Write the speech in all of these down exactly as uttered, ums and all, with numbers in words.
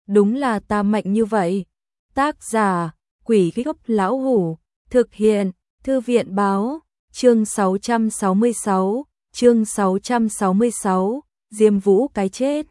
đúng là ta mạnh như vậy. Tác giả, Quỷ Gốc Lão Hủ, thực hiện, Thư viện Báo, chương sáu trăm sáu mươi sáu, chương sáu trăm sáu mươi sáu, Diêm Vũ cái chết.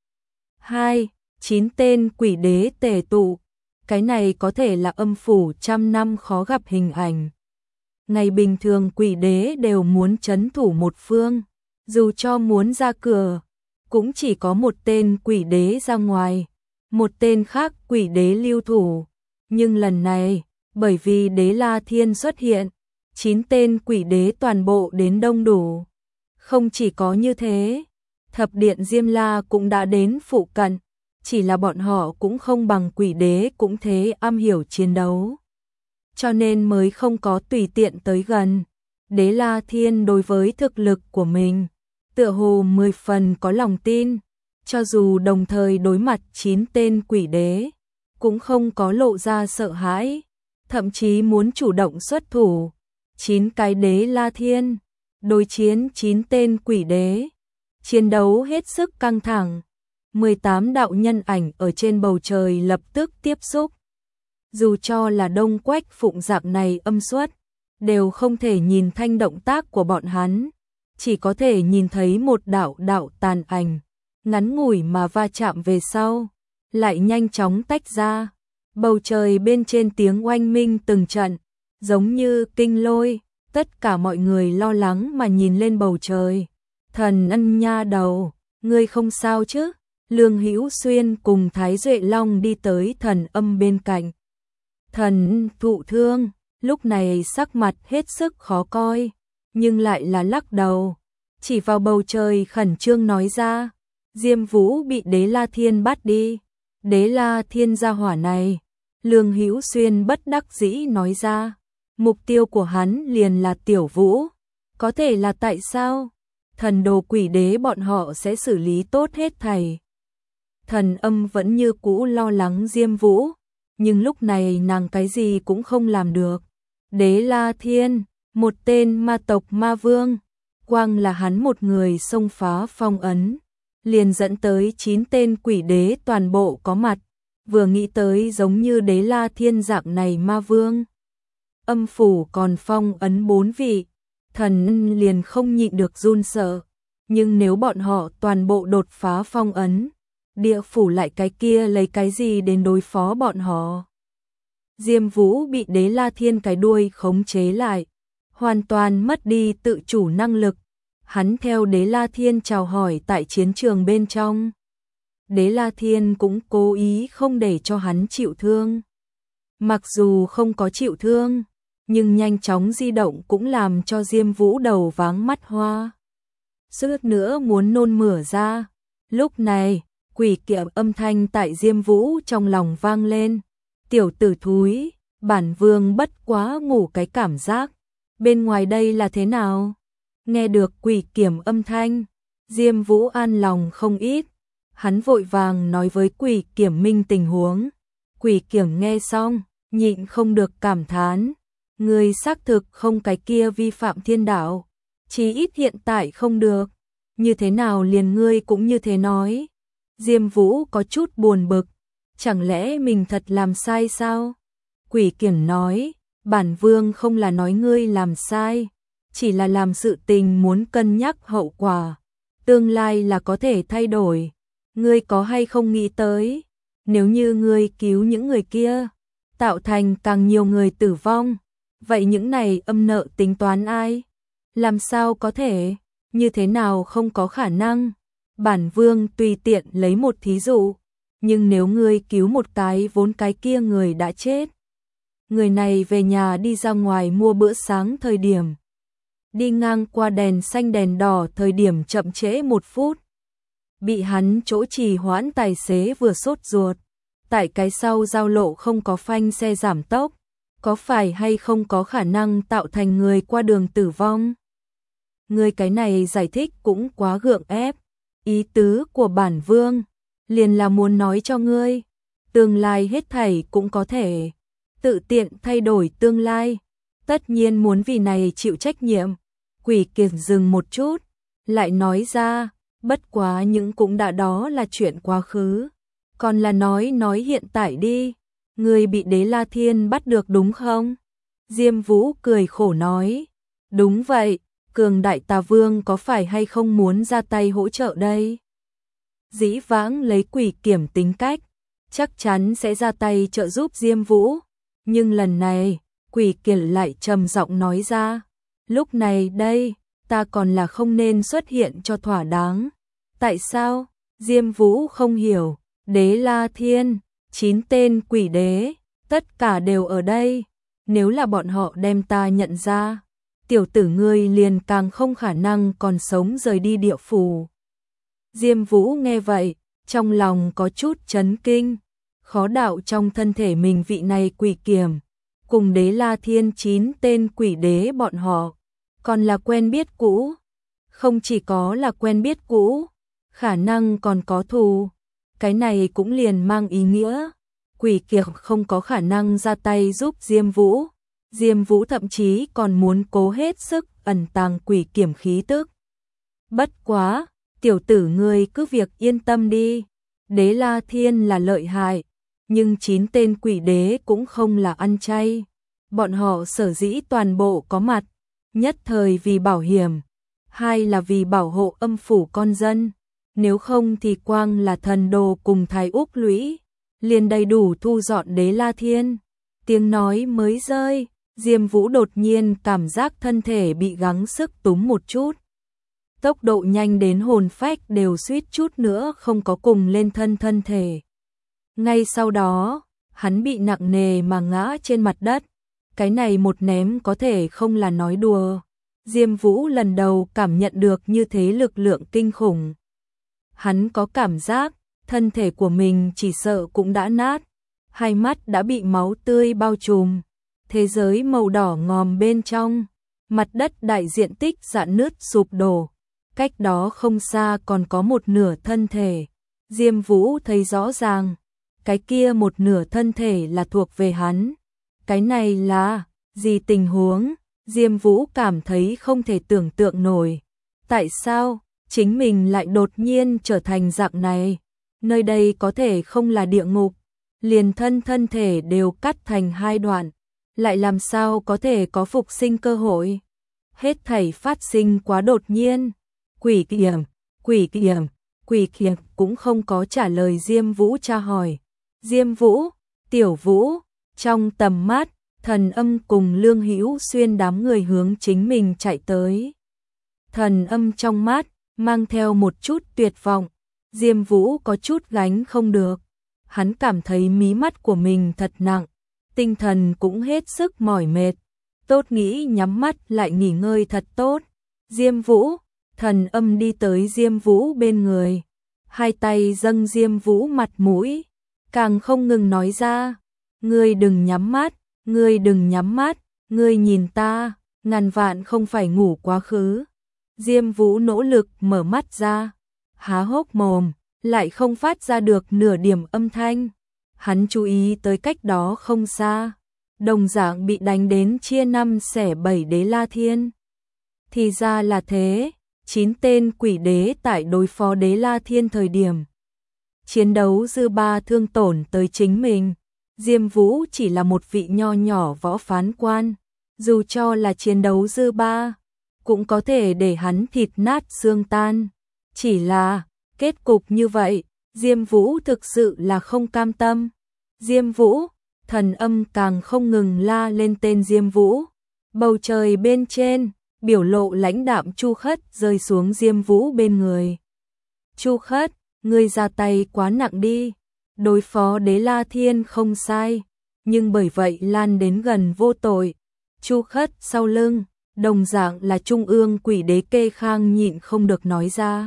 hai. Chín tên quỷ đế tề tụ. Cái này có thể là âm phủ trăm năm khó gặp hình ảnh. Ngày bình thường quỷ đế đều muốn trấn thủ một phương, dù cho muốn ra cửa, cũng chỉ có một tên quỷ đế ra ngoài, một tên khác quỷ đế lưu thủ. Nhưng lần này, bởi vì Đế La Thiên xuất hiện, chín tên quỷ đế toàn bộ đến đông đủ. Không chỉ có như thế, thập điện Diêm La cũng đã đến phụ cận, chỉ là bọn họ cũng không bằng quỷ đế cũng thế am hiểu chiến đấu, cho nên mới không có tùy tiện tới gần. Đế La Thiên đối với thực lực của mình, tựa hồ mười phần có lòng tin, cho dù đồng thời đối mặt chín tên quỷ đế, cũng không có lộ ra sợ hãi, thậm chí muốn chủ động xuất thủ. Chín cái Đế La Thiên đối chiến chín tên quỷ đế, chiến đấu hết sức căng thẳng. mười tám đạo nhân ảnh ở trên bầu trời lập tức tiếp xúc. Dù cho là Đông Quách Phụng dạng này âm xuất, đều không thể nhìn thanh động tác của bọn hắn, chỉ có thể nhìn thấy một đạo đạo tàn ảnh, ngắn ngủi mà va chạm về sau, lại nhanh chóng tách ra. Bầu trời bên trên tiếng oanh minh từng trận, giống như kinh lôi, tất cả mọi người lo lắng mà nhìn lên bầu trời. Thần Ân nha đầu, ngươi không sao chứ? Lương Hữu Xuyên cùng Thái Duệ Long đi tới Thần Âm bên cạnh. Thần thụ thương, lúc này sắc mặt hết sức khó coi, nhưng lại là lắc đầu, chỉ vào bầu trời khẩn trương nói ra, Diêm Vũ bị Đế La Thiên bắt đi. Đế La Thiên gia hỏa này, Lương Hữu Xuyên bất đắc dĩ nói ra, mục tiêu của hắn liền là Tiểu Vũ, có thể là tại sao? Thần đồ quỷ đế bọn họ sẽ xử lý tốt hết thảy. Thần Âm vẫn như cũ lo lắng Diêm Vũ, nhưng lúc này nàng cái gì cũng không làm được. Đế La Thiên, một tên ma tộc ma vương, quang là hắn một người xông phá phong ấn, liền dẫn tới chín tên quỷ đế toàn bộ có mặt. Vừa nghĩ tới giống như Đế La Thiên dạng này ma vương, âm phủ còn phong ấn bốn vị, thần liền không nhịn được run sợ. Nhưng nếu bọn họ toàn bộ đột phá phong ấn, địa phủ lại cái kia lấy cái gì đến đối phó bọn họ? Diêm Vũ bị Đế La Thiên cái đuôi khống chế lại, hoàn toàn mất đi tự chủ năng lực. Hắn theo Đế La Thiên chào hỏi tại chiến trường bên trong. Đế La Thiên cũng cố ý không để cho hắn chịu thương. Mặc dù không có chịu thương, nhưng nhanh chóng di động cũng làm cho Diêm Vũ đầu váng mắt hoa, suýt nữa muốn nôn mửa ra. Lúc này, quỷ kiệm âm thanh tại Diêm Vũ trong lòng vang lên. Tiểu tử thúi, bản vương bất quá ngủ cái cảm giác. Bên ngoài đây là thế nào? Nghe được quỷ kiểm âm thanh, Diêm Vũ an lòng không ít. Hắn vội vàng nói với quỷ kiểm minh tình huống. Quỷ kiểm nghe xong, nhịn không được cảm thán. Người xác thực không cái kia vi phạm thiên đạo. Chỉ ít hiện tại không được. Như thế nào liền ngươi cũng như thế nói. Diêm Vũ có chút buồn bực. Chẳng lẽ mình thật làm sai sao? Quỷ kiểm nói, bản vương không là nói ngươi làm sai, chỉ là làm sự tình muốn cân nhắc hậu quả. Tương lai là có thể thay đổi. Ngươi có hay không nghĩ tới, nếu như ngươi cứu những người kia, tạo thành càng nhiều người tử vong, vậy những này âm nợ tính toán ai? Làm sao có thể? Như thế nào không có khả năng? Bản vương tùy tiện lấy một thí dụ, nhưng nếu ngươi cứu một cái vốn cái kia người đã chết, người này về nhà đi ra ngoài mua bữa sáng thời điểm, đi ngang qua đèn xanh đèn đỏ thời điểm chậm trễ một phút, bị hắn chỗ trì hoãn tài xế vừa sốt ruột, tại cái sau giao lộ không có phanh xe giảm tốc, có phải hay không có khả năng tạo thành người qua đường tử vong? Ngươi cái này giải thích cũng quá gượng ép. Ý tứ của bản vương liền là muốn nói cho ngươi, tương lai hết thảy cũng có thể tự tiện thay đổi tương lai, tất nhiên muốn vì này chịu trách nhiệm. Quỷ kiệt dừng một chút, lại nói ra, bất quá những cũng đã đó là chuyện quá khứ, Còn là nói nói hiện tại đi, người bị Đế La Thiên bắt được đúng không? Diêm Vũ cười khổ nói, đúng vậy, cường đại tà vương có phải hay không muốn ra tay hỗ trợ đây? Dĩ vãng lấy Quỷ Kiểm tính cách, chắc chắn sẽ ra tay trợ giúp Diêm Vũ, nhưng lần này, Quỷ Kiểm lại trầm giọng nói ra, lúc này đây, ta còn là không nên xuất hiện cho thỏa đáng. Tại sao? Diêm Vũ không hiểu, Đế La Thiên, chín tên quỷ đế, tất cả đều ở đây, nếu là bọn họ đem ta nhận ra, tiểu tử ngươi liền càng không khả năng còn sống rời đi địa phủ. Diêm Vũ nghe vậy, trong lòng có chút chấn kinh, khó đạo trong thân thể mình vị này Quỷ Kiểm, cùng Đế La Thiên chín tên quỷ đế bọn họ, còn là quen biết cũ, không chỉ có là quen biết cũ, khả năng còn có thù, cái này cũng liền mang ý nghĩa, Quỷ Kiểm không có khả năng ra tay giúp Diêm Vũ, Diêm Vũ thậm chí còn muốn cố hết sức ẩn tàng Quỷ Kiểm khí tức. Bất quá, tiểu tử ngươi cứ việc yên tâm đi, Đế La Thiên là lợi hại, nhưng chín tên quỷ đế cũng không là ăn chay, bọn họ sở dĩ toàn bộ có mặt, nhất thời vì bảo hiểm, hai là vì bảo hộ âm phủ con dân, nếu không thì quang là thần đồ cùng Thái Úc Lũy, liền đầy đủ thu dọn Đế La Thiên. Tiếng nói mới rơi, Diêm Vũ đột nhiên cảm giác thân thể bị gắng sức túm một chút. Tốc độ nhanh đến hồn phách đều suýt chút nữa không có cùng lên thân thân thể. Ngay sau đó, hắn bị nặng nề mà ngã trên mặt đất. Cái này một ném có thể không là nói đùa. Diêm Vũ lần đầu cảm nhận được như thế lực lượng kinh khủng. Hắn có cảm giác, thân thể của mình chỉ sợ cũng đã nát. Hai mắt đã bị máu tươi bao trùm. Thế giới màu đỏ ngòm bên trong. Mặt đất đại diện tích rạn nứt sụp đổ. Cách đó không xa còn có một nửa thân thể. Diêm Vũ thấy rõ ràng. Cái kia một nửa thân thể là thuộc về hắn. Cái này là gì tình huống? Diêm Vũ cảm thấy không thể tưởng tượng nổi. Tại sao chính mình lại đột nhiên trở thành dạng này? Nơi đây có thể không là địa ngục, liền thân thân thể đều cắt thành hai đoạn, lại làm sao có thể có phục sinh cơ hội? Hết thảy phát sinh quá đột nhiên. Quỷ Kiểm, Quỷ Kiểm, Quỷ Kiểm cũng không có trả lời Diêm Vũ tra hỏi. Diêm Vũ, Tiểu Vũ, trong tầm mắt, Thần Âm cùng Lương Hữu Xuyên đám người hướng chính mình chạy tới. Thần Âm trong mắt mang theo một chút tuyệt vọng, Diêm Vũ có chút gánh không được. Hắn cảm thấy mí mắt của mình thật nặng, tinh thần cũng hết sức mỏi mệt. Tốt nghĩ nhắm mắt lại nghỉ ngơi thật tốt. Diêm Vũ, Thần Âm đi tới Diêm Vũ bên người, hai tay dâng Diêm Vũ mặt mũi, càng không ngừng nói ra, ngươi đừng nhắm mắt, ngươi đừng nhắm mắt, ngươi nhìn ta, ngàn vạn không phải ngủ quá khứ. Diêm Vũ nỗ lực mở mắt ra, há hốc mồm, lại không phát ra được nửa điểm âm thanh. Hắn chú ý tới cách đó không xa, đồng dạng bị đánh đến chia năm xẻ bảy Đế La Thiên. Thì ra là thế, chín tên quỷ đế tại đối phó Đế La Thiên thời điểm chiến đấu dư ba thương tổn tới chính mình. Diêm Vũ chỉ là một vị nho nhỏ võ phán quan, dù cho là chiến đấu dư ba, cũng có thể để hắn thịt nát xương tan. Chỉ là, kết cục như vậy, Diêm Vũ thực sự là không cam tâm. Diêm Vũ, Thần Âm càng không ngừng la lên tên Diêm Vũ. Bầu trời bên trên, biểu lộ lãnh đạm Chu Khất rơi xuống Diêm Vũ bên người. Chu Khất, ngươi ra tay quá nặng đi. Đối phó Đế La Thiên không sai, nhưng bởi vậy lan đến gần vô tội. Chu Khất sau lưng, đồng dạng là trung ương quỷ đế Kê Khang nhịn không được nói ra.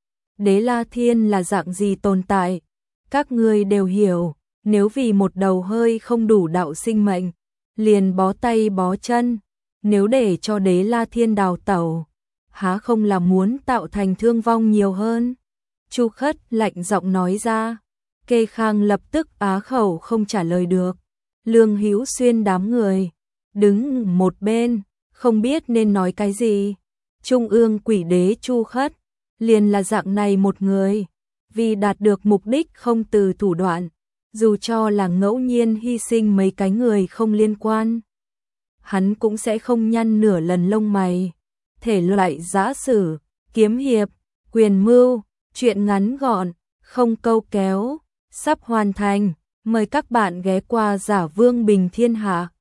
Đế La Thiên là dạng gì tồn tại? Các ngươi đều hiểu, nếu vì một đầu hơi không đủ đạo sinh mệnh, liền bó tay bó chân, nếu để cho Đế La Thiên đào tẩu, há không là muốn tạo thành thương vong nhiều hơn? Chu Khất lạnh giọng nói ra. Kê Khang lập tức á khẩu không trả lời được. Lương Hữu Xuyên đám người đứng một bên, không biết nên nói cái gì. Trung ương quỷ đế Chu Khất liền là dạng này một người. vì đạt được mục đích không từ thủ đoạn, dù cho là ngẫu nhiên hy sinh mấy cái người không liên quan. Hắn cũng sẽ không nhăn nửa lần lông mày. Thể loại giã sử, kiếm hiệp, quyền mưu, truyện ngắn gọn, không câu kéo, sắp hoàn thành. Mời các bạn ghé qua Giả Vương Bình Thiên Hạ.